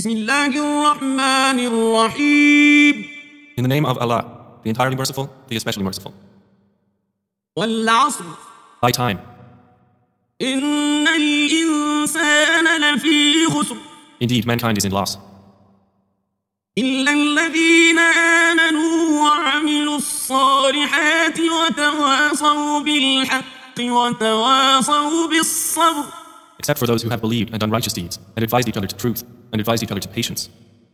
بسم الله الرحمن الرحيم. In the name of Allah, the entirely merciful, the especially merciful. والعصر. By time. إن الإنسان لفي خسر. Indeed, mankind is in loss. إلا الذين آمنوا وعملوا الصالحات وتواصوا بالحق وتواصوا بالصبر. Except for those who have believed and done righteous deeds, and advised each other to truth, and advised each other to patience.